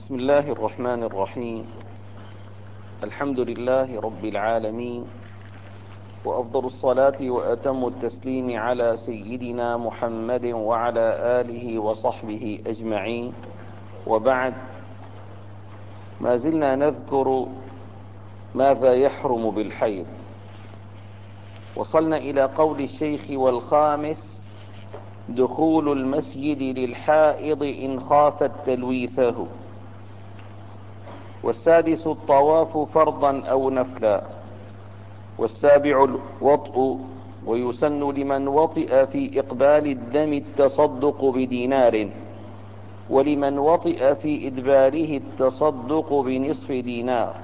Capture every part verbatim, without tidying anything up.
بسم الله الرحمن الرحيم. الحمد لله رب العالمين، وأفضل الصلاة وأتم التسليم على سيدنا محمد وعلى آله وصحبه أجمعين، وبعد. ما زلنا نذكر ماذا يحرم بالحيض. وصلنا إلى قول الشيخ: والخامس دخول المسجد للحائض إن خافت تلويثه، والسادس الطواف فرضا أو نفلا، والسابع الوطء، ويسن لمن وطئ في إقبال الدم التصدق بدينار، ولمن وطئ في إدباره التصدق بنصف دينار.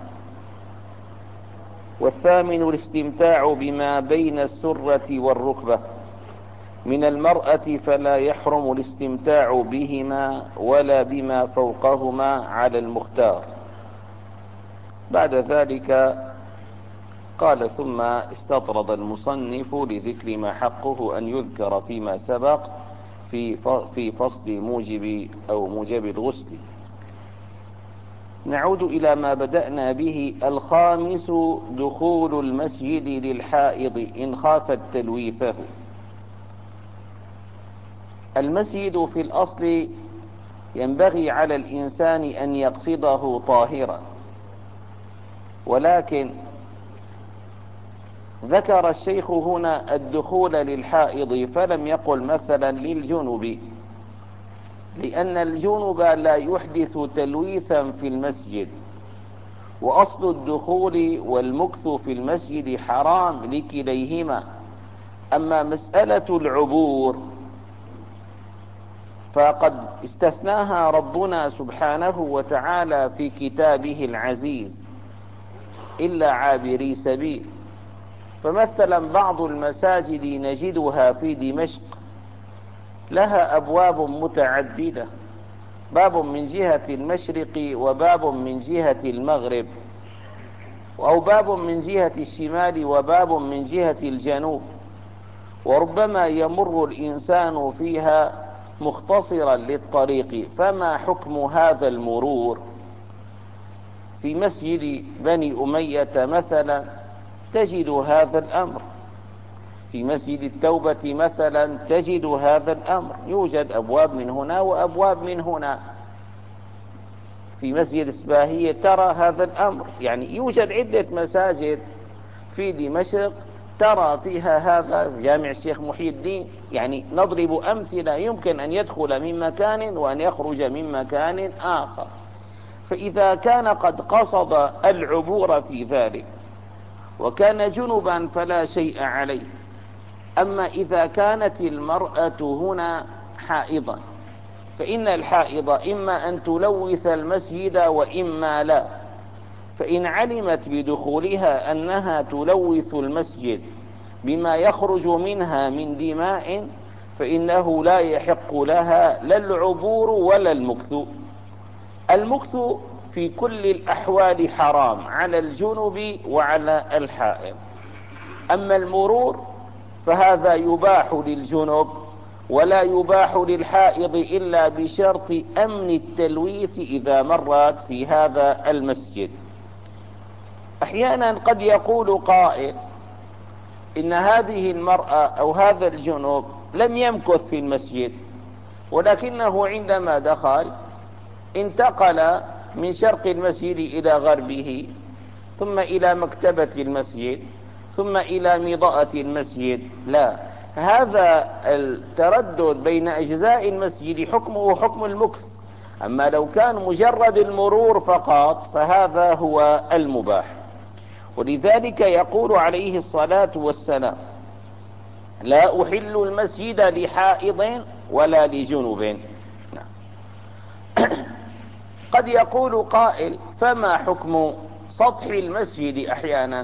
والثامن الاستمتاع بما بين السرة والركبة من المرأة، فلا يحرم الاستمتاع بهما ولا بما فوقهما على المختار. بعد ذلك قال: ثم استطرد المصنف لذكر ما حقه أن يذكر فيما سبق في في فصل موجب أو موجب الغسل. نعود إلى ما بدأنا به: الخامس دخول المسجد للحائض إن خافت تلويثه. المسجد في الأصل ينبغي على الإنسان أن يقصده طاهرا، ولكن ذكر الشيخ هنا الدخول للحائض، فلم يقل مثلا للجنب، لأن الجنب لا يحدث تلويثا في المسجد، وأصل الدخول والمكث في المسجد حرام لكليهما. أما مسألة العبور فقد استثناها ربنا سبحانه وتعالى في كتابه العزيز: إلا عابري سبيل. فمثلا بعض المساجد نجدها في دمشق لها أبواب متعددة، باب من جهة المشرق وباب من جهة المغرب، أو باب من جهة الشمال وباب من جهة الجنوب، وربما يمر الإنسان فيها مختصرا للطريق. فما حكم هذا المرور؟ في مسجد بني أمية مثلا تجد هذا الأمر، في مسجد التوبة مثلا تجد هذا الأمر، يوجد أبواب من هنا وأبواب من هنا. في مسجد إسباهية ترى هذا الأمر، يعني يوجد عدة مساجد في دمشق ترى فيها هذا. جامع الشيخ محي الدين، يعني نضرب أمثلة، يمكن أن يدخل من مكان وأن يخرج من مكان آخر. فإذا كان قد قصد العبور في ذلك وكان جنبا فلا شيء عليه. أما إذا كانت المرأة هنا حائضا، فإن الحائض إما أن تلوث المسجد وإما لا. فإن علمت بدخولها أنها تلوث المسجد بما يخرج منها من دماء، فإنه لا يحق لها لا العبور ولا المكث. المكث في كل الأحوال حرام على الجنب وعلى الحائض. أما المرور فهذا يباح للجنب ولا يباح للحائض إلا بشرط أمن التلويث إذا مرت في هذا المسجد. أحيانا قد يقول قائل: إن هذه المرأة أو هذا الجنوب لم يمكث في المسجد، ولكنه عندما دخل انتقل من شرق المسجد إلى غربه، ثم إلى مكتبة المسجد، ثم إلى مضاءة المسجد. لا، هذا التردد بين أجزاء المسجد حكمه حكم المكث. أما لو كان مجرد المرور فقط فهذا هو المباح. ولذلك يقول عليه الصلاة والسلام: لا أحل المسجد لحائض ولا لجنب. قد يقول قائل: فما حكم سطح المسجد؟ أحيانا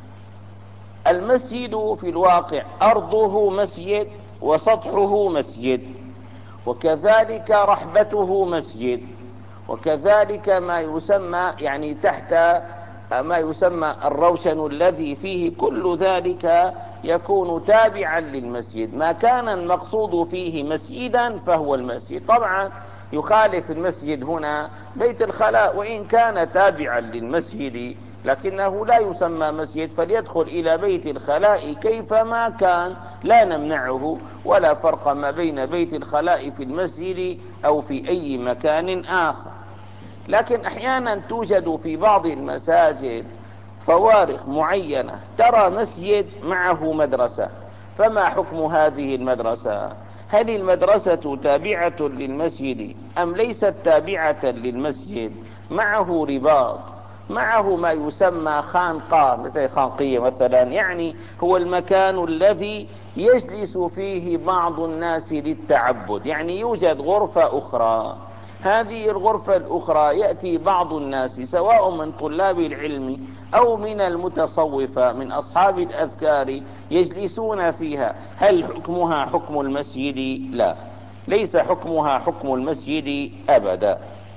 المسجد في الواقع أرضه مسجد وسطحه مسجد، وكذلك رحبته مسجد، وكذلك ما يسمى يعني تحت ما يسمى الروشن الذي فيه، كل ذلك يكون تابعا للمسجد. ما كان المقصود فيه مسجدا فهو المسجد. طبعا يخالف المسجد هنا بيت الخلاء، وإن كان تابعا للمسجد لكنه لا يسمى مسجد، فليدخل إلى بيت الخلاء كيفما كان، لا نمنعه، ولا فرق ما بين بيت الخلاء في المسجد أو في أي مكان آخر. لكن أحيانا توجد في بعض المساجد فوارق معينة، ترى مسجد معه مدرسة، فما حكم هذه المدرسة؟ هل المدرسة تابعة للمسجد أم ليست تابعة للمسجد؟ معه رباط، معه ما يسمى خانقة، مثل خانقية مثلا، يعني هو المكان الذي يجلس فيه بعض الناس للتعبد، يعني يوجد غرفة أخرى، هذه الغرفة الأخرى يأتي بعض الناس سواء من طلاب العلم أو من المتصوفة من أصحاب الأذكار يجلسون فيها. هل حكمها حكم المسجد؟ لا، ليس حكمها حكم المسجد أبدا.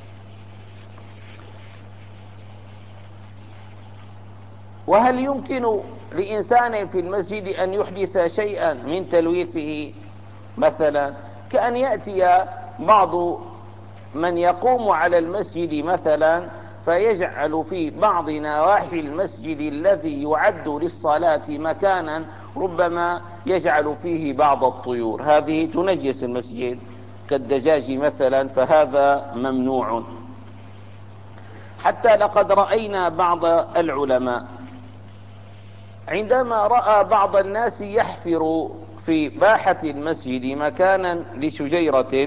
وهل يمكن لإنسان في المسجد أن يحدث شيئا من تلويثه؟ مثلا كأن يأتي بعض من يقوم على المسجد مثلا فيجعل في بعض نواحي المسجد الذي يعد للصلاة مكانا ربما يجعل فيه بعض الطيور، هذه تنجس المسجد كالدجاج مثلا، فهذا ممنوع. حتى لقد رأينا بعض العلماء عندما رأى بعض الناس يحفر في باحة المسجد مكانا لشجيرة،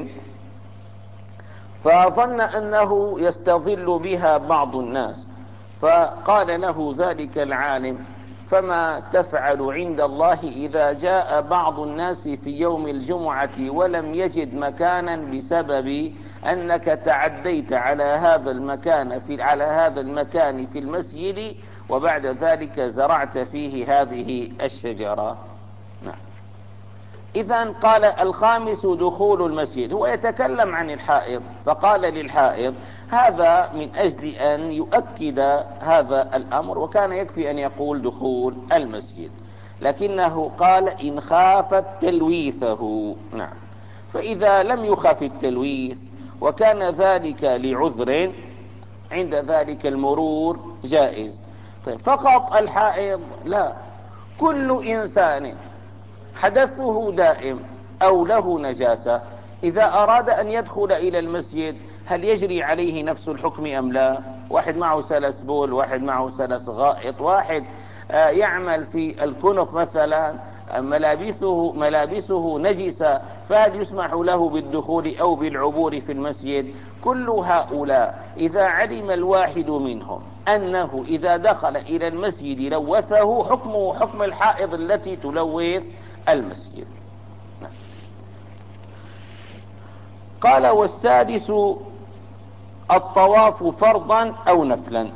فظن أنه يستظل بها بعض الناس، فقال له ذلك العالم: فما تفعل عند الله إذا جاء بعض الناس في يوم الجمعة ولم يجد مكانا بسبب أنك تعديت على هذا المكان في على هذا المكان في المسجد، وبعد ذلك زرعت فيه هذه الشجرة؟ نعم. إذن قال الخامس دخول المسجد، هو يتكلم عن الحائض، فقال للحائض هذا من أجل أن يؤكد هذا الأمر، وكان يكفي أن يقول دخول المسجد، لكنه قال إن خافت تلويثه. نعم. فإذا لم يخف التلويث وكان ذلك لعذر، عند ذلك المرور جائز. طيب فقط الحائض؟ لا، كل إنسان حدثه دائم أو له نجاسة إذا أراد أن يدخل إلى المسجد هل يجري عليه نفس الحكم أم لا؟ واحد معه سلس بول، واحد معه سلس غائط، واحد يعمل في الكنف مثلا، ملابسه, ملابسه نجسة، فهل يسمح له بالدخول أو بالعبور في المسجد؟ كل هؤلاء إذا علم الواحد منهم أنه إذا دخل إلى المسجد لوثه، حكمه حكم الحائض التي تلوث المسجد. قال والسادس الطواف فرضا أو نفلا.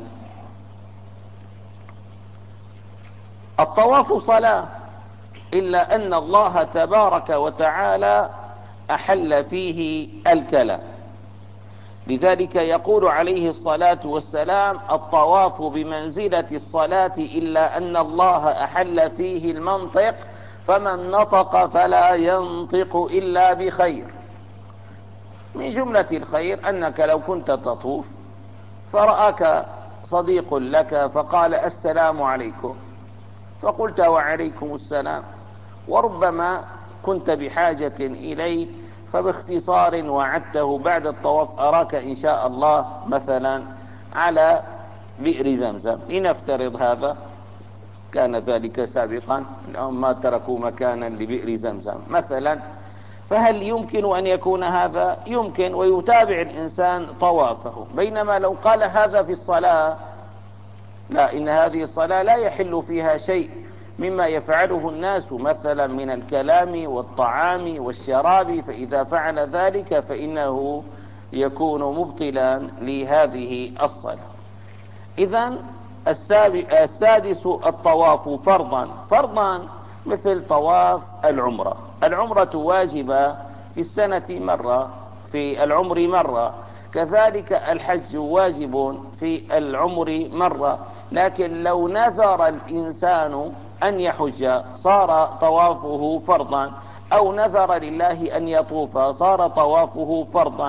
الطواف صلاة، إلا أن الله تبارك وتعالى أحل فيه الكلام، لذلك يقول عليه الصلاة والسلام الطواف بمنزلة الصلاة إلا أن الله أحل فيه المنطق، فمن نطق فلا ينطق إلا بخير. من جملة الخير أنك لو كنت تطوف فرآك صديق لك فقال السلام عليكم، فقلت وعليكم السلام، وربما كنت بحاجة إليه فباختصار وعدته بعد الطواف أراك إن شاء الله مثلا على بئر زمزم، لنفترض هذا كان ذلك سابقا، لهم ما تركوا مكانا لبئر زمزم مثلا، فهل يمكن أن يكون هذا؟ يمكن، ويتابع الإنسان طوافه. بينما لو قال هذا في الصلاة، لا، إن هذه الصلاة لا يحل فيها شيء مما يفعله الناس مثلا من الكلام والطعام والشراب، فإذا فعل ذلك فإنه يكون مبطلا لهذه الصلاة. إذن السادس الطواف فرضا، فرضا مثل طواف العمرة. العمرة واجبة في السنة مرة، في العمر مرة، كذلك الحج واجب في العمر مرة، لكن لو نذر الإنسان أن يحج صار طوافه فرضا، أو نذر لله أن يطوف صار طوافه فرضا،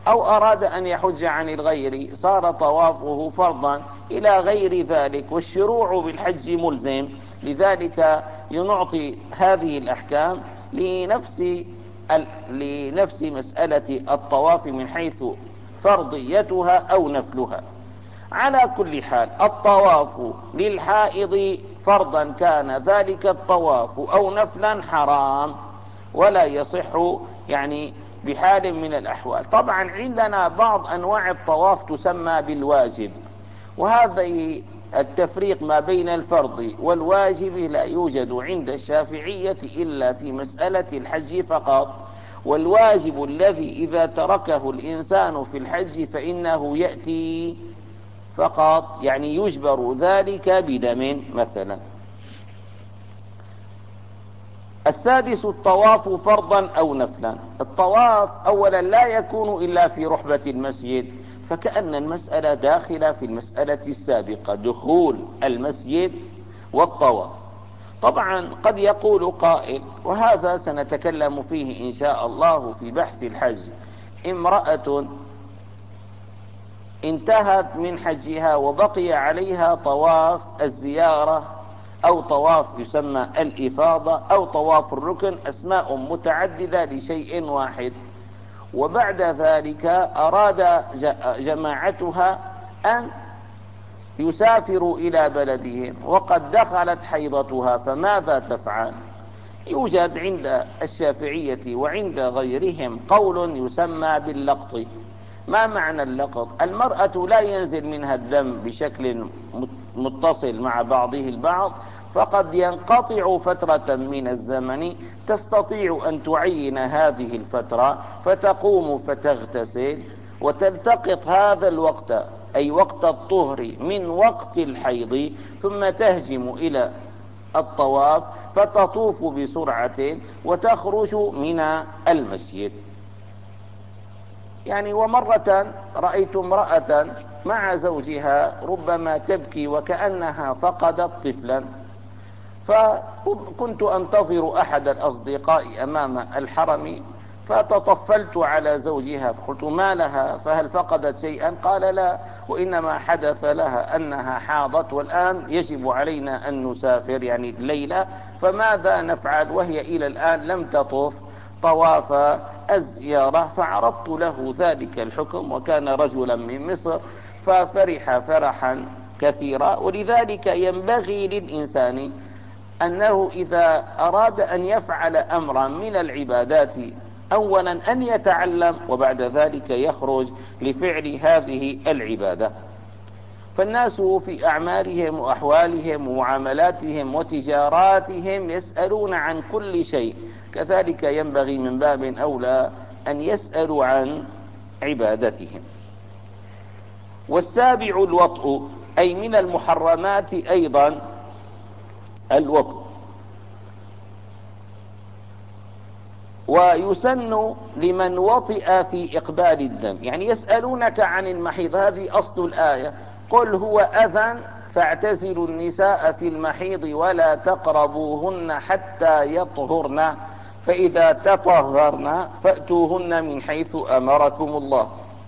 أو أراد أن يحج عن الغير صار طوافه فرضا إلى غير ذلك، والشروع بالحج ملزم. لذلك نعطي هذه الأحكام لنفس لنفس مسألة الطواف من حيث فرضيتها أو نفلها. على كل حال الطواف للحائض فرضا كان ذلك الطواف أو نفلا حرام ولا يصح يعني بحال من الأحوال. طبعا عندنا بعض أنواع الطواف تسمى بالواجب، وهذا التفريق ما بين الفرض والواجب لا يوجد عند الشافعية إلا في مسألة الحج فقط. والواجب الذي إذا تركه الإنسان في الحج فإنه يأتي فقط، يعني يجبر ذلك بدم مثلا. السادس الطواف فرضا أو نفلا. الطواف أولا لا يكون إلا في رحبة المسجد، فكأن المسألة داخلة في المسألة السابقة، دخول المسجد والطواف. طبعا قد يقول قائل، وهذا سنتكلم فيه إن شاء الله في بحث الحج: امرأة انتهت من حجها وبقي عليها طواف الزيارة أو طواف يسمى الإفاضة أو طواف الركن، أسماء متعددة لشيء واحد، وبعد ذلك أراد جماعتها أن يسافروا إلى بلدهم وقد دخلت حيضتها، فماذا تفعل؟ يوجد عند الشافعية وعند غيرهم قول يسمى باللقط. ما معنى اللقط؟ المرأة لا ينزل منها الدم بشكل متصل مع بعضه البعض، فقد ينقطع فترة من الزمن، تستطيع أن تعين هذه الفترة فتقوم فتغتسل وتلتقط هذا الوقت أي وقت الطهر من وقت الحيض، ثم تهجم إلى الطواف فتطوف بسرعة وتخرج من المسجد. يعني ومرة رأيت امرأة مع زوجها ربما تبكي وكأنها فقدت طفلا، فكنت أنتظر أحد الأصدقاء أمام الحرم، فتطفلت على زوجها فقلت: ما لها؟ فهل فقدت شيئا؟ قال: لا، وإنما حدث لها أنها حاضت والآن يجب علينا أن نسافر يعني الليلة، فماذا نفعل وهي إلى الآن لم تطف طواف الزيارة؟ فعرضت له ذلك الحكم، وكان رجلا من مصر، ففرح فرحا كثيرا. ولذلك ينبغي للإنسان أنه إذا أراد أن يفعل أمرا من العبادات أولا أن يتعلم، وبعد ذلك يخرج لفعل هذه العبادة. فالناس في أعمالهم وأحوالهم ومعاملاتهم وتجاراتهم يسألون عن كل شيء، كذلك ينبغي من باب أولى أن يسألوا عن عبادتهم. والسابع الوطء، أي من المحرمات أيضا الوطء، ويسن لمن وطئ في إقبال الدم. يعني يسألونك عن المحيض، هذه أصل الآية: قل هو أذى فاعتزلوا النساء في المحيض ولا تقربوهن حتى يطهرن فإذا تطهرن فأتوهن من حيث أمركم الله.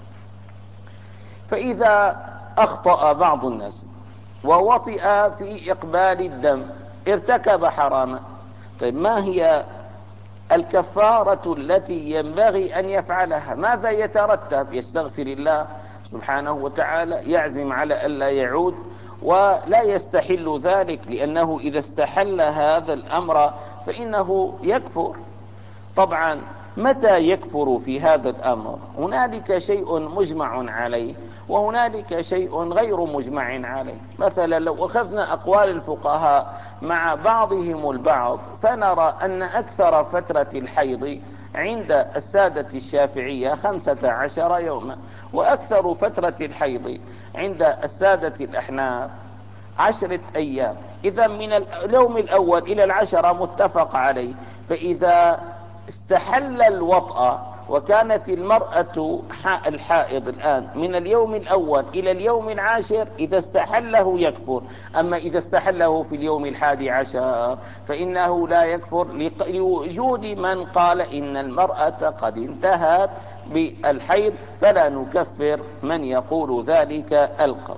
فإذا أخطأ بعض الناس ووطئ في إقبال الدم ارتكب حراما، طيب ما هي الكفارة التي ينبغي أن يفعلها؟ ماذا يترتب؟ يستغفر الله سبحانه وتعالى، يعزم على ألا يعود، ولا يستحل ذلك، لأنه إذا استحل هذا الأمر فإنه يكفر. طبعا متى يكفر في هذا الأمر؟ هنالك شيء مجمع عليه وهنالك شيء غير مجمع عليه. مثلا لو أخذنا أقوال الفقهاء مع بعضهم البعض فنرى أن أكثر فترة الحيض عند السادة الشافعية خمسة عشر يوما، وأكثر فترة الحيض عند السادة الأحناف عشرة أيام. إذا من اليوم الأول إلى العشرة متفق عليه. فإذا استحل الوطأ وكانت المرأة الحائض الآن من اليوم الأول إلى اليوم العاشر إذا استحله يكفر، أما إذا استحله في اليوم الحادي عشر فإنه لا يكفر لوجود من قال إن المرأة قد انتهت بالحيض، فلا نكفر من يقول ذلك القول.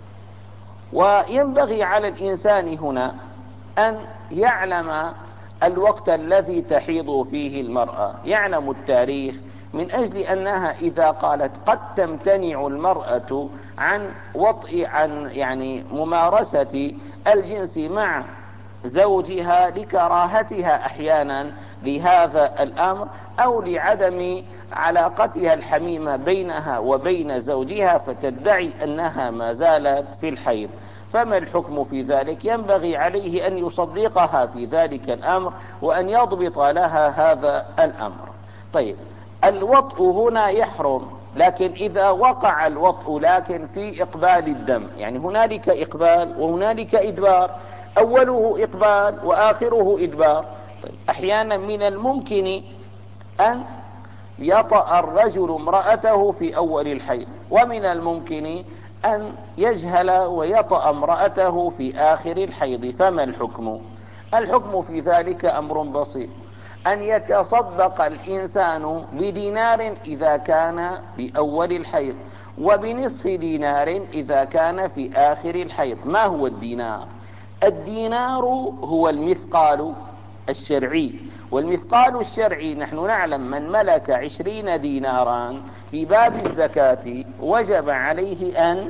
وينبغي على الإنسان هنا أن يعلم الوقت الذي تحيض فيه المرأة، يعلم التاريخ، من أجل أنها إذا قالت قد تمتنع المرأة عن وطئ عن يعني ممارسة الجنس مع زوجها لكراهتها أحيانا لهذا الأمر أو لعدم علاقتها الحميمة بينها وبين زوجها فتدعي أنها ما زالت في الحيض، فما الحكم في ذلك؟ ينبغي عليه أن يصدقها في ذلك الأمر وأن يضبط لها هذا الأمر. طيب، الوطء هنا يحرم، لكن إذا وقع الوطء لكن في إقبال الدم، يعني هنالك إقبال وهنالك إدبار، أوله إقبال وآخره إدبار. طيب، أحيانا من الممكن أن يطأ الرجل امرأته في أول الحيض، ومن الممكن أن يجهل ويطأ امرأته في آخر الحيض، فما الحكم؟ الحكم في ذلك أمر بسيط، أن يتصدق الإنسان بدينار إذا كان في أول الحيض، وبنصف دينار إذا كان في آخر الحيض. ما هو الدينار؟ الدينار هو المثقال الشرعي، والمثقال الشرعي نحن نعلم من ملك عشرين دينارا في باب الزكاة وجب عليه أن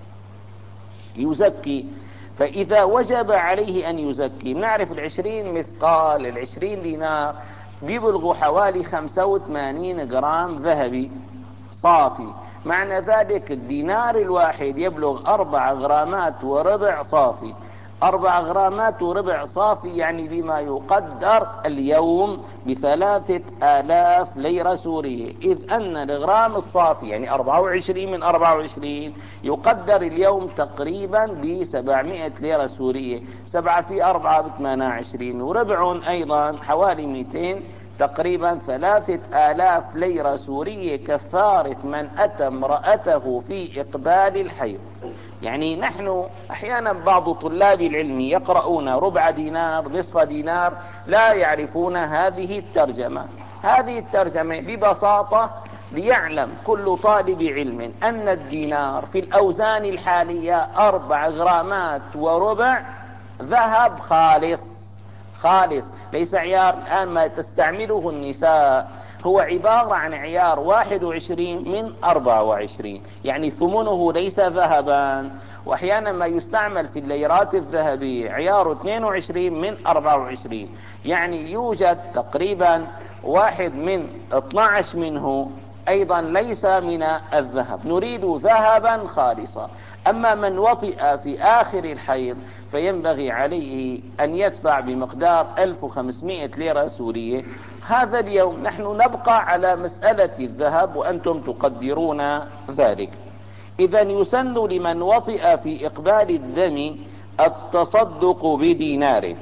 يزكي، فإذا وجب عليه أن يزكي نعرف العشرين مثقال العشرين دينار بيبلغوا حوالي خمسة وثمانين جرام ذهبي صافي، معنى ذلك الدينار الواحد يبلغ أربع غرامات وربع صافي، أربع غرامات وربع صافي يعني بما يقدر اليوم بثلاثة آلاف ليرة سورية، إذ أن الغرام الصافي يعني أربعة وعشرين من أربعة وعشرين يقدر اليوم تقريبا بسبعمائة ليرة سورية، سبعة في أربعة بثمانية وعشرين، وربع أيضا حوالي مئتين، تقريبا ثلاثة آلاف ليرة سورية كفارة من أتى امرأته في إقبال الحيض. يعني نحن أحيانا بعض طلاب العلم يقرؤون ربع دينار نصف دينار لا يعرفون هذه الترجمة. هذه الترجمة ببساطة ليعلم كل طالب علم أن الدينار في الأوزان الحالية أربع غرامات وربع ذهب خالص خالص، ليس عيار الآن ما تستعمله النساء، هو عبارة عن عيار واحد وعشرين من أربعة وعشرين، يعني ثمنه ليس ذهبا. وأحيانا ما يستعمل في الليرات الذهبية عيار اثنين وعشرين من أربعة وعشرين، يعني يوجد تقريبا واحد من اثني عشر منه أيضا ليس من الذهب، نريد ذهبا خالصا. أما من وطئ في آخر الحيض فينبغي عليه أن يدفع بمقدار ألف وخمسمائة ليرة سورية. هذا اليوم نحن نبقى على مسألة الذهب وأنتم تقدرون ذلك. إذا يسن لمن وطئ في إقبال الدم التصدق بدينار،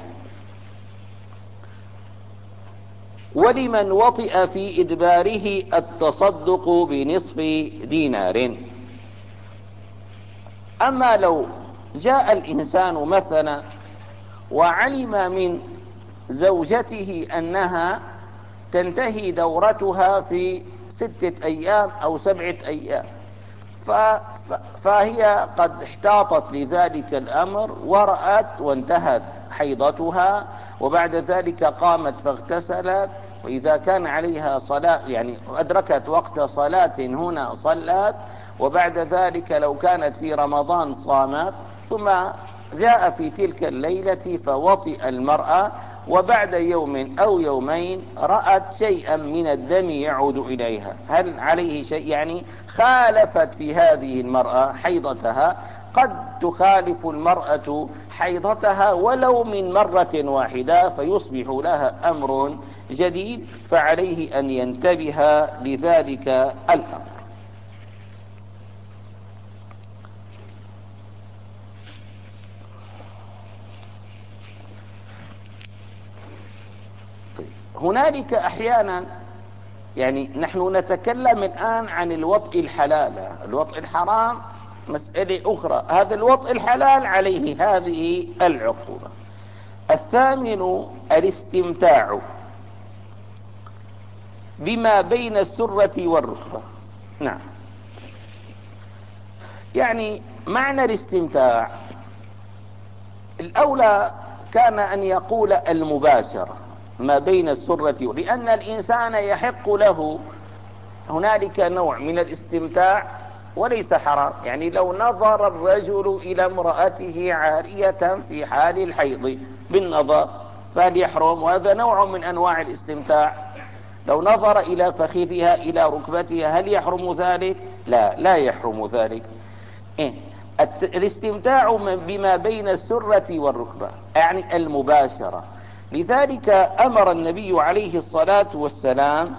ولمن وطئ في إدباره التصدق بنصف دينار. أما لو جاء الإنسان مثلا وعلم من زوجته أنها تنتهي دورتها في ستة أيام أو سبعة أيام، فهي قد احتاطت لذلك الأمر ورأت وانتهت حيضتها، وبعد ذلك قامت فاغتسلت، وإذا كان عليها صلاة يعني أدركت وقت صلاة هنا صلت، وبعد ذلك لو كانت في رمضان صامت، ثم جاء في تلك الليلة فوطئ المرأة، وبعد يوم أو يومين رأت شيئا من الدم يعود إليها، هل عليه شيء؟ يعني خالفت في هذه المرأة حيضتها، قد تخالف المرأة حيضتها ولو من مرة واحدة فيصبح لها أمر جديد، فعليه أن ينتبه لذلك الأمر. هنالك أحيانا يعني نحن نتكلم الآن عن الوطء الحلال. الوطء الحرام مسألة أخرى، هذا الوطء الحلال عليه هذه العقوبة. الثامن الاستمتاع بما بين السرة والركبة. نعم، يعني معنى الاستمتاع الأولى كان أن يقول المباشرة ما بين السرة، لأن الإنسان يحق له هنالك نوع من الاستمتاع وليس حرام. يعني لو نظر الرجل إلى امرأته عارية في حال الحيض بالنظر فهل يحرم؟ وهذا نوع من أنواع الاستمتاع. لو نظر إلى فخذها إلى ركبتها هل يحرم ذلك؟ لا، لا يحرم ذلك. إيه؟ الاستمتاع بما بين السرة والركبة يعني المباشرة. لذلك أمر النبي عليه الصلاة والسلام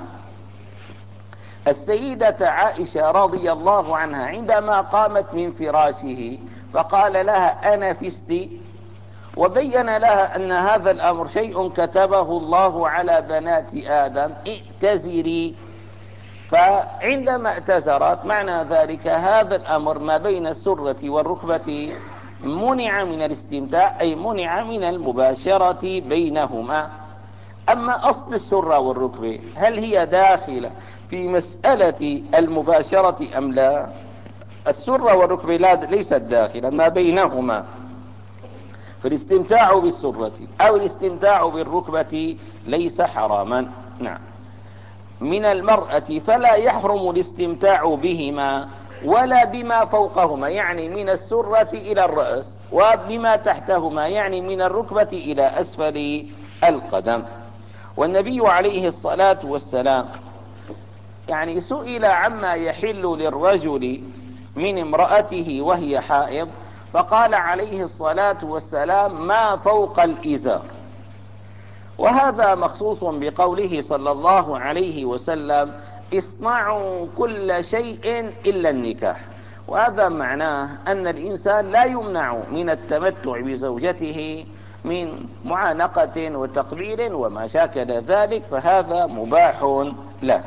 السيدة عائشة رضي الله عنها عندما قامت من فراشه فقال لها أنا فستي، وبين لها أن هذا الأمر شيء كتبه الله على بنات آدم، ائتزري. فعندما اعتذرت معنى ذلك هذا الأمر ما بين السرة والركبة منع من الاستمتاع، أي منع من المباشرة بينهما. أما أصل السرة والركبة هل هي داخلة في مسألة المباشرة أم لا؟ السرة والركبة لا ليست داخلة ما بينهما، فالاستمتاع بالسرة أو الاستمتاع بالركبة ليس حراما. نعم، من المرأة فلا يحرم الاستمتاع بهما ولا بما فوقهما، يعني من السرة إلى الرأس، وبما تحتهما يعني من الركبة إلى أسفل القدم. والنبي عليه الصلاة والسلام يعني سئل عما يحل للرجل من امرأته وهي حائض، فقال عليه الصلاة والسلام ما فوق الإزار، وهذا مخصوص بقوله صلى الله عليه وسلم اصنعوا كل شيء إلا النكاح. وهذا معناه أن الإنسان لا يمنع من التمتع بزوجته من معانقة وتقبيل وما شاكل ذلك، فهذا مباح له.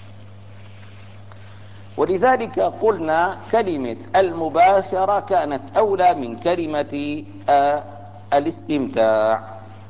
ولذلك قلنا كلمة المباشرة كانت أولى من كلمة الاستمتاع.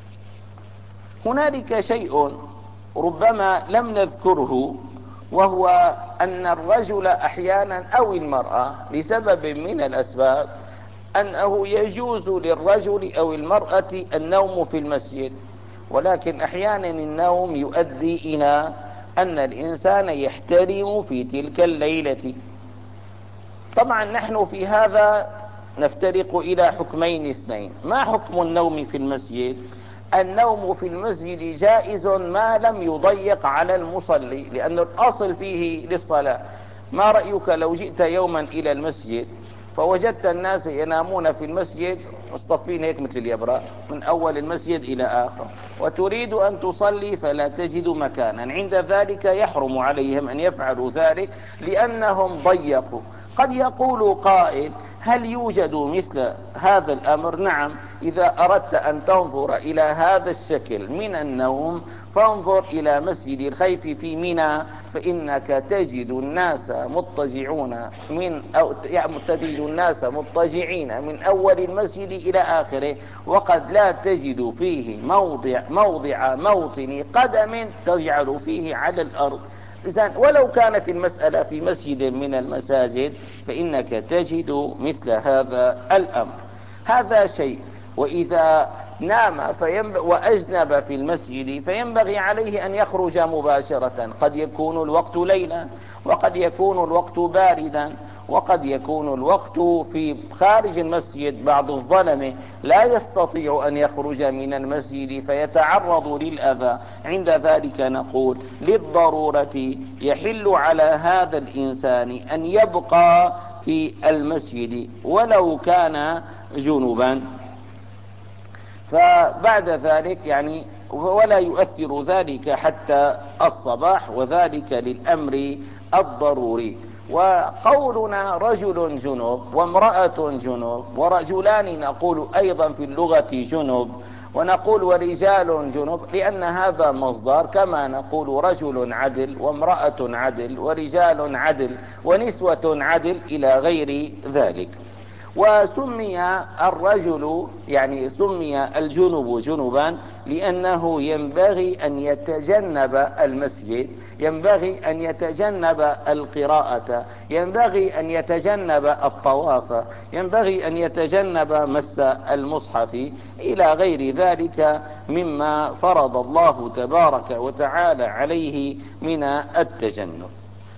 هنالك شيء ربما لم نذكره، وهو أن الرجل أحيانا أو المرأة لسبب من الأسباب أنه يجوز للرجل أو المرأة النوم في المسجد، ولكن أحيانا النوم يؤدي إلى أن الإنسان يحترم في تلك الليلة. طبعا نحن في هذا نفترق إلى حكمين اثنين. ما حكم النوم في المسجد؟ النوم في المسجد جائز ما لم يضيق على المصلي، لأن الأصل فيه للصلاة. ما رأيك لو جئت يوما إلى المسجد فوجدت الناس ينامون في المسجد مصطفين هيك مثل اليبرة من أول المسجد إلى آخر، وتريد أن تصلي فلا تجد مكانا، عند ذلك يحرم عليهم أن يفعلوا ذلك لأنهم ضيقوا. قد يقول قائل هل يوجد مثل هذا الأمر؟ نعم، إذا أردت أن تنظر إلى هذا الشكل من النوم فانظر إلى مسجد الخيف في منى، فإنك تجد الناس مضطجعون من أو تجد الناس مضطجعين من أول المسجد إلى آخره، وقد لا تجد فيه موضع موضع موطن قدم تجعل فيه على الأرض. إذن ولو كانت المسألة في مسجد من المساجد فإنك تجد مثل هذا الأمر. هذا شيء. وإذا نام وأجنب في المسجد فينبغي عليه أن يخرج مباشرة. قد يكون الوقت ليلا، وقد يكون الوقت باردا، وقد يكون الوقت في خارج المسجد. بعض الظلمة لا يستطيع أن يخرج من المسجد فيتعرض للأذى، عند ذلك نقول للضرورة يحل على هذا الإنسان أن يبقى في المسجد ولو كان جنبا. فبعد ذلك يعني ولا يؤثر ذلك حتى الصباح، وذلك للأمر الضروري. وقولنا رجل جنب وامرأة جنب ورجلان نقول أيضا في اللغة جنب، ونقول ورجال جنب لأن هذا مصدر، كما نقول رجل عدل وامرأة عدل ورجال عدل ونسوة عدل إلى غير ذلك. وسمي الرجل يعني سمي الجنب جنبا لأنه ينبغي أن يتجنب المسجد، ينبغي أن يتجنب القراءة، ينبغي أن يتجنب الطواف، ينبغي أن يتجنب مس المصحف إلى غير ذلك مما فرض الله تبارك وتعالى عليه من التجنب.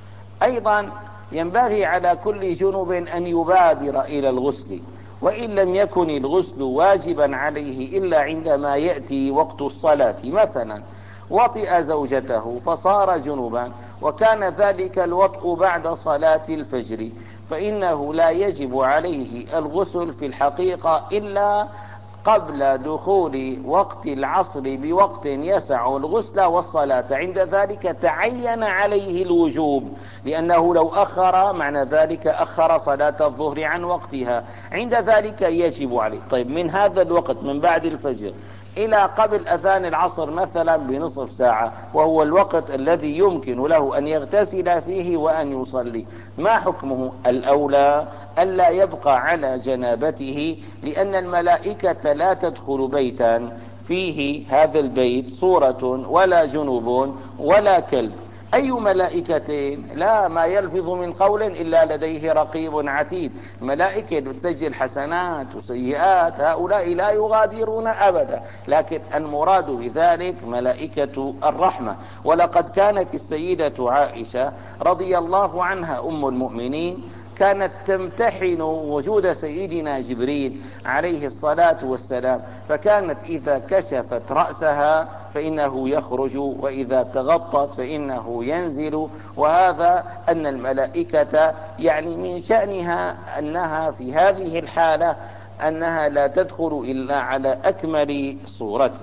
أيضا ينبغي على كل جنب أن يبادر إلى الغسل، وإن لم يكن الغسل واجبا عليه إلا عندما يأتي وقت الصلاة، مثلا وطئ زوجته فصار جنبا وكان ذلك الوطء بعد صلاة الفجر، فإنه لا يجب عليه الغسل في الحقيقة إلا قبل دخول وقت العصر بوقت يسع الغسل والصلاة. عند ذلك تعين عليه الوجوب، لأنه لو أخر معنى ذلك أخر صلاة الظهر عن وقتها، عند ذلك يجب عليه. طيب من هذا الوقت من بعد الفجر إلى قبل أذان العصر مثلا بنصف ساعة، وهو الوقت الذي يمكن له أن يغتسل فيه وأن يصلي، ما حكمه؟ الأولى ألا يبقى على جنابته، لأن الملائكة لا تدخل بيتا فيه هذا البيت صورة ولا جنوب ولا كلب. أي ملائكة؟ لا، ما يلفظ من قول إلا لديه رقيب عتيد. ملائكة بتسجل حسنات وسيئات، هؤلاء لا يغادرون أبدا، لكن المراد بذلك ملائكة الرحمة. ولقد كانت السيدة عائشة رضي الله عنها أم المؤمنين كانت تمتحن وجود سيدنا جبريل عليه الصلاة والسلام، فكانت إذا كشفت رأسها فإنه يخرج، وإذا تغطت فإنه ينزل. وهذا أن الملائكة يعني من شأنها أنها في هذه الحالة أنها لا تدخل إلا على أكمل صورته.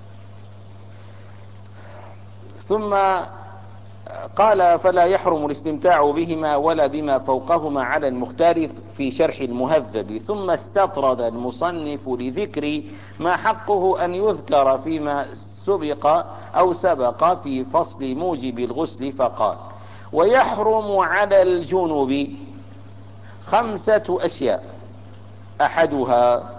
ثم قال فلا يحرم الاستمتاع بهما ولا بما فوقهما على المختار في شرح المهذب. ثم استطرد المصنف لذكر ما حقه أن يذكر فيما سبق أو سبق في فصل موجب الغسل، فقال ويحرم على الجنب خمسة أشياء. أحدها،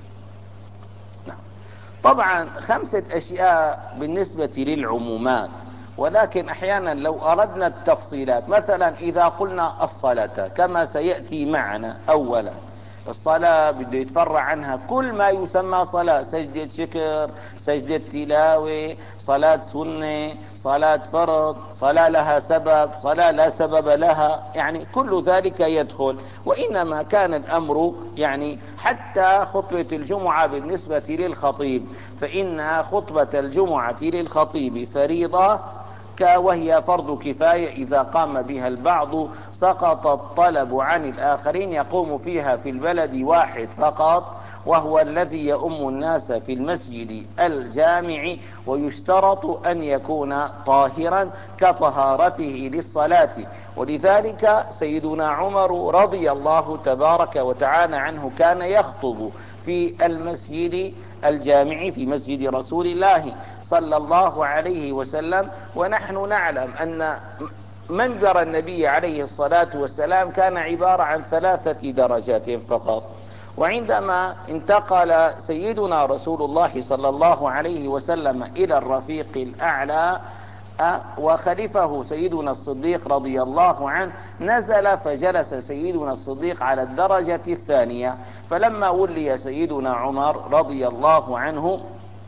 طبعا خمسة أشياء بالنسبة للعمومات، ولكن أحيانا لو أردنا التفصيلات، مثلا إذا قلنا الصلاة كما سيأتي معنا، أولا الصلاة بده يتفرع عنها كل ما يسمى صلاة، سجدة شكر، سجدة تلاوة، صلاة سنة، صلاة فرض، صلاة لها سبب، صلاة لا سبب لها، يعني كل ذلك يدخل. وإنما كان الأمر يعني حتى خطبة الجمعة بالنسبة للخطيب، فإن خطبة الجمعة للخطيب فريضة وهي فرض كفاية، إذا قام بها البعض سقط الطلب عن الآخرين، يقوم فيها في البلد واحد فقط وهو الذي يؤم الناس في المسجد الجامع، ويشترط أن يكون طاهرا كطهارته للصلاة. ولذلك سيدنا عمر رضي الله تبارك وتعالى عنه كان يخطب في المسجد الجامع في مسجد رسول الله صلى الله عليه وسلم، ونحن نعلم أن منبر النبي عليه الصلاة والسلام كان عبارة عن ثلاثة درجات فقط. وعندما انتقل سيدنا رسول الله صلى الله عليه وسلم إلى الرفيق الأعلى وخلفه سيدنا الصديق رضي الله عنه، نزل فجلس سيدنا الصديق على الدرجة الثانية. فلما ولي سيدنا عمر رضي الله عنه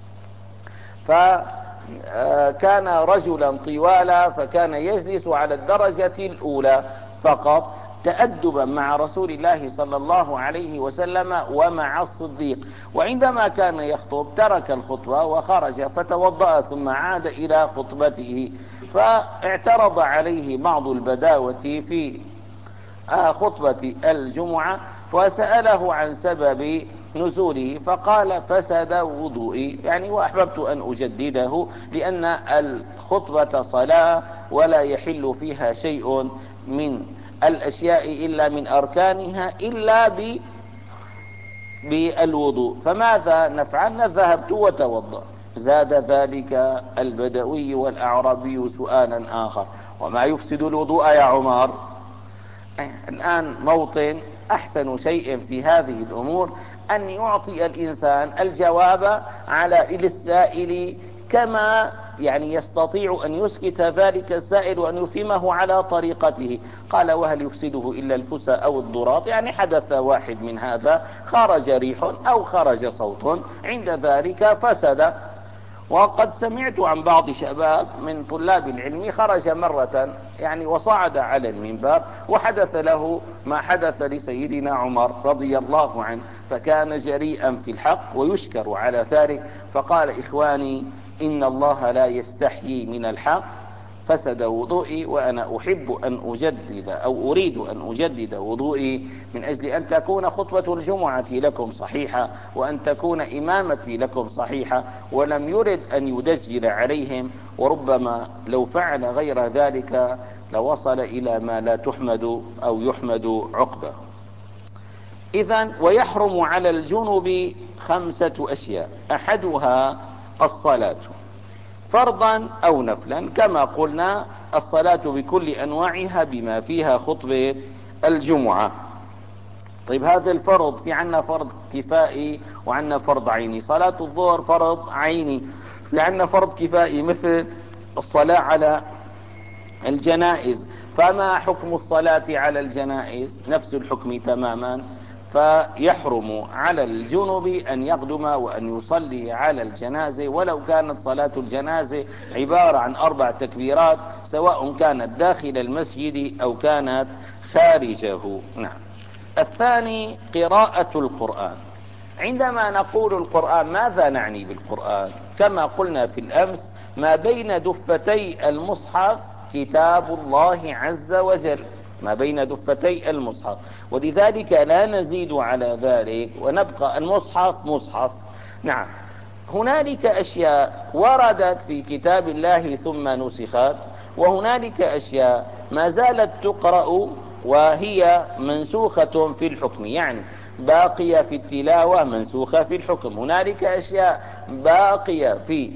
فكان رجلا طوالا، فكان يجلس على الدرجة الأولى فقط تأدبا مع رسول الله صلى الله عليه وسلم ومع الصديق. وعندما كان يخطب ترك الخطبة وخرج فتوضأ ثم عاد إلى خطبته، فاعترض عليه بعض البداوة في خطبة الجمعة فسأله عن سبب نزوله، فقال فسد وضوئي، يعني وأحببت أن أجدده، لأن الخطبة صلاة ولا يحل فيها شيء من الأشياء إلا من أركانها إلا بالوضوء، فماذا نفعل؟ نذهب وتوضأ. زاد ذلك البدوي والأعرابي سؤالا آخر: وما يفسد الوضوء يا عمر؟ الآن موطن أحسن شيء في هذه الأمور أن يعطي الإنسان الجواب على السائل كما يعني يستطيع أن يسكت ذلك السائل وأن يفهمه على طريقته. قال: وهل يفسده إلا الفسى أو الضراط؟ يعني حدث واحد من هذا، خرج ريح أو خرج صوت، عند ذلك فسد. وقد سمعت عن بعض شباب من طلاب العلم خرج مرة يعني وصعد على المنبر وحدث له ما حدث لسيدنا عمر رضي الله عنه، فكان جريئا في الحق ويشكر على ذلك، فقال: إخواني، إن الله لا يستحيي من الحق، فسد وضوئي وأنا أحب أن أجدد أو أريد أن أجدد وضوئي من أجل أن تكون خطبة الجمعة لكم صحيحة وأن تكون إمامتي لكم صحيحة، ولم يرد أن يدجل عليهم، وربما لو فعل غير ذلك لوصل إلى ما لا تحمد أو يحمد عقبه. إذن ويحرم على الجنب خمسة أشياء: أحدها الصلاة فرضا أو نفلا، كما قلنا الصلاة بكل أنواعها بما فيها خطبة الجمعة. طيب، هذا الفرض، في عنا فرض كفائي وعنا فرض عيني. صلاة الظهر فرض عيني، في عنا فرض كفائي مثل الصلاة على الجنائز. فما حكم الصلاة على الجنائز؟ نفس الحكم تماما. فيحرم على الجنب أن يقدم وأن يصلي على الجنازة، ولو كانت صلاة الجنازة عبارة عن أربع تكبيرات، سواء كانت داخل المسجد أو كانت خارجه. نعم. الثاني قراءة القرآن. عندما نقول القرآن ماذا نعني بالقرآن؟ كما قلنا في الأمس: ما بين دفتي المصحف كتاب الله عز وجل، ما بين دفتي المصحف، ولذلك لا نزيد على ذلك ونبقى المصحف مصحف. نعم. هنالك أشياء وردت في كتاب الله ثم نسخت، وهنالك أشياء ما زالت تقرأ وهي منسوخة في الحكم، يعني باقية في التلاوة منسوخة في الحكم. هنالك أشياء باقية في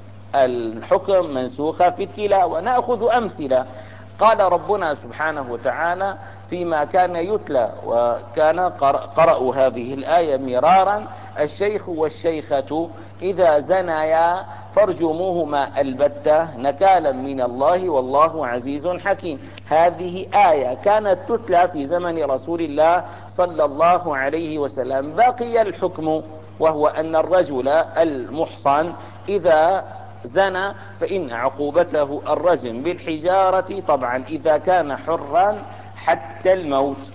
الحكم منسوخة في التلاوة. نأخذ أمثلة. قال ربنا سبحانه وتعالى فيما كان يتلى وكان قرأوا هذه الآية مرارا: الشيخ والشيخة إذا زنيا فارجموهما البتة نكالا من الله والله عزيز حكيم. هذه آية كانت تتلى في زمن رسول الله صلى الله عليه وسلم. بقي الحكم، وهو أن الرجل المحصن إذا زنى فإن عقوبته الرجم بالحجارة، طبعا إذا كان حرا حتى الموت.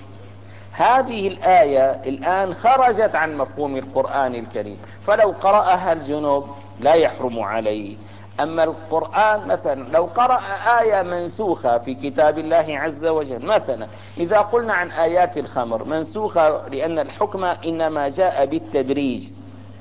هذه الآية الآن خرجت عن مفهوم القرآن الكريم، فلو قرأها الجنوب لا يحرم عليه. أما القرآن مثلا لو قرأ آية منسوخة في كتاب الله عز وجل، مثلا إذا قلنا عن آيات الخمر منسوخة لأن الحكم إنما جاء بالتدريج،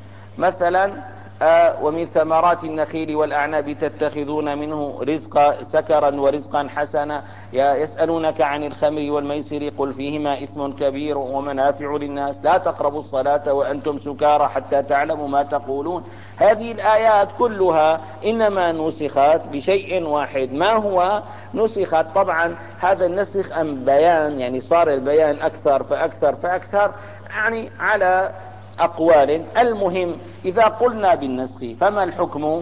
مثلا آه ومن ثمرات النخيل والأعناب تتخذون منه رزقا سكرا ورزقا حسنا، يسألونك عن الخمر والميسر قل فيهما إثم كبير ومنافع للناس، لا تقربوا الصلاة وأنتم سكارى حتى تعلموا ما تقولون. هذه الآيات كلها إنما نسخت بشيء واحد. ما هو نسخت؟ طبعا هذا النسخ أم بيان، يعني صار البيان أكثر فأكثر فأكثر، يعني على أقوال. المهم إذا قلنا بالنسخ فما الحكم؟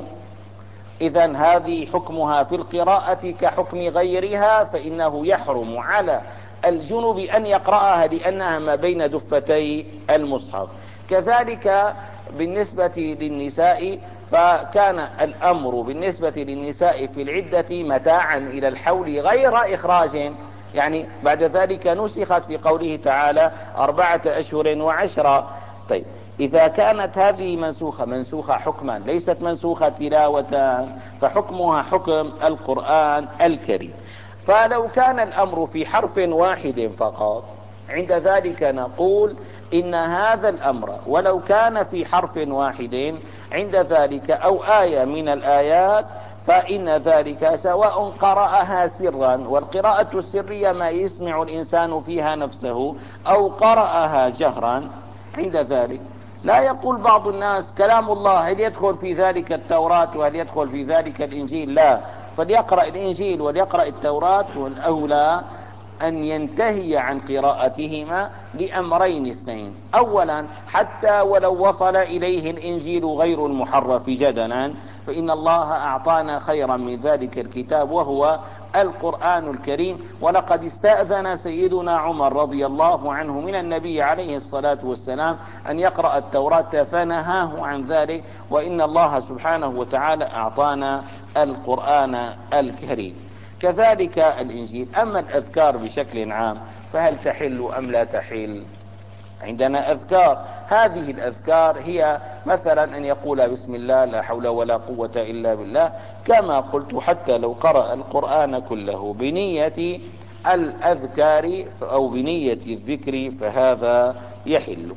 إذن هذه حكمها في القراءة كحكم غيرها، فإنه يحرم على الجنب أن يقرأها لأنها ما بين دفتي المصحف. كذلك بالنسبة للنساء، فكان الأمر بالنسبة للنساء في العدة متاعا إلى الحول غير إخراج، يعني بعد ذلك نسخت في قوله تعالى أربعة أشهر وعشرة. طيب، إذا كانت هذه منسوخة منسوخة حكما ليست منسوخة تلاوة، فحكمها حكم القرآن الكريم. فلو كان الأمر في حرف واحد فقط، عند ذلك نقول إن هذا الأمر ولو كان في حرف واحد عند ذلك أو آية من الآيات، فإن ذلك سواء قرأها سرا، والقراءة السرية ما يسمع الإنسان فيها نفسه، أو قرأها جهرا، عند ذلك لا يقول بعض الناس كلام الله هل يدخل في ذلك التوراة وهل يدخل في ذلك الإنجيل؟ لا، فليقرأ الإنجيل وليقرأ التوراة، والأولى أن ينتهي عن قراءتهما لأمرين اثنين. أولا، حتى ولو وصل إليه الإنجيل غير المحرف جدلا فإن الله أعطانا خيرا من ذلك الكتاب وهو القرآن الكريم. ولقد استأذن سيدنا عمر رضي الله عنه من النبي عليه الصلاة والسلام أن يقرأ التوراة فنهاه عن ذلك، وإن الله سبحانه وتعالى أعطانا القرآن الكريم. كذلك الإنجيل. أما الأذكار بشكل عام فهل تحل أم لا تحل؟ عندنا أذكار، هذه الأذكار هي مثلا أن يقول بسم الله لا حول ولا قوة إلا بالله، كما قلت حتى لو قرأ القرآن كله بنية الأذكار أو بنية الذكر فهذا يحل.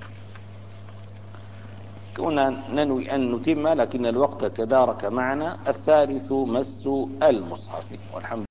كنا ننوي أن نتم لكن الوقت تدارك معنا. الثالث مس المصحف، والحمد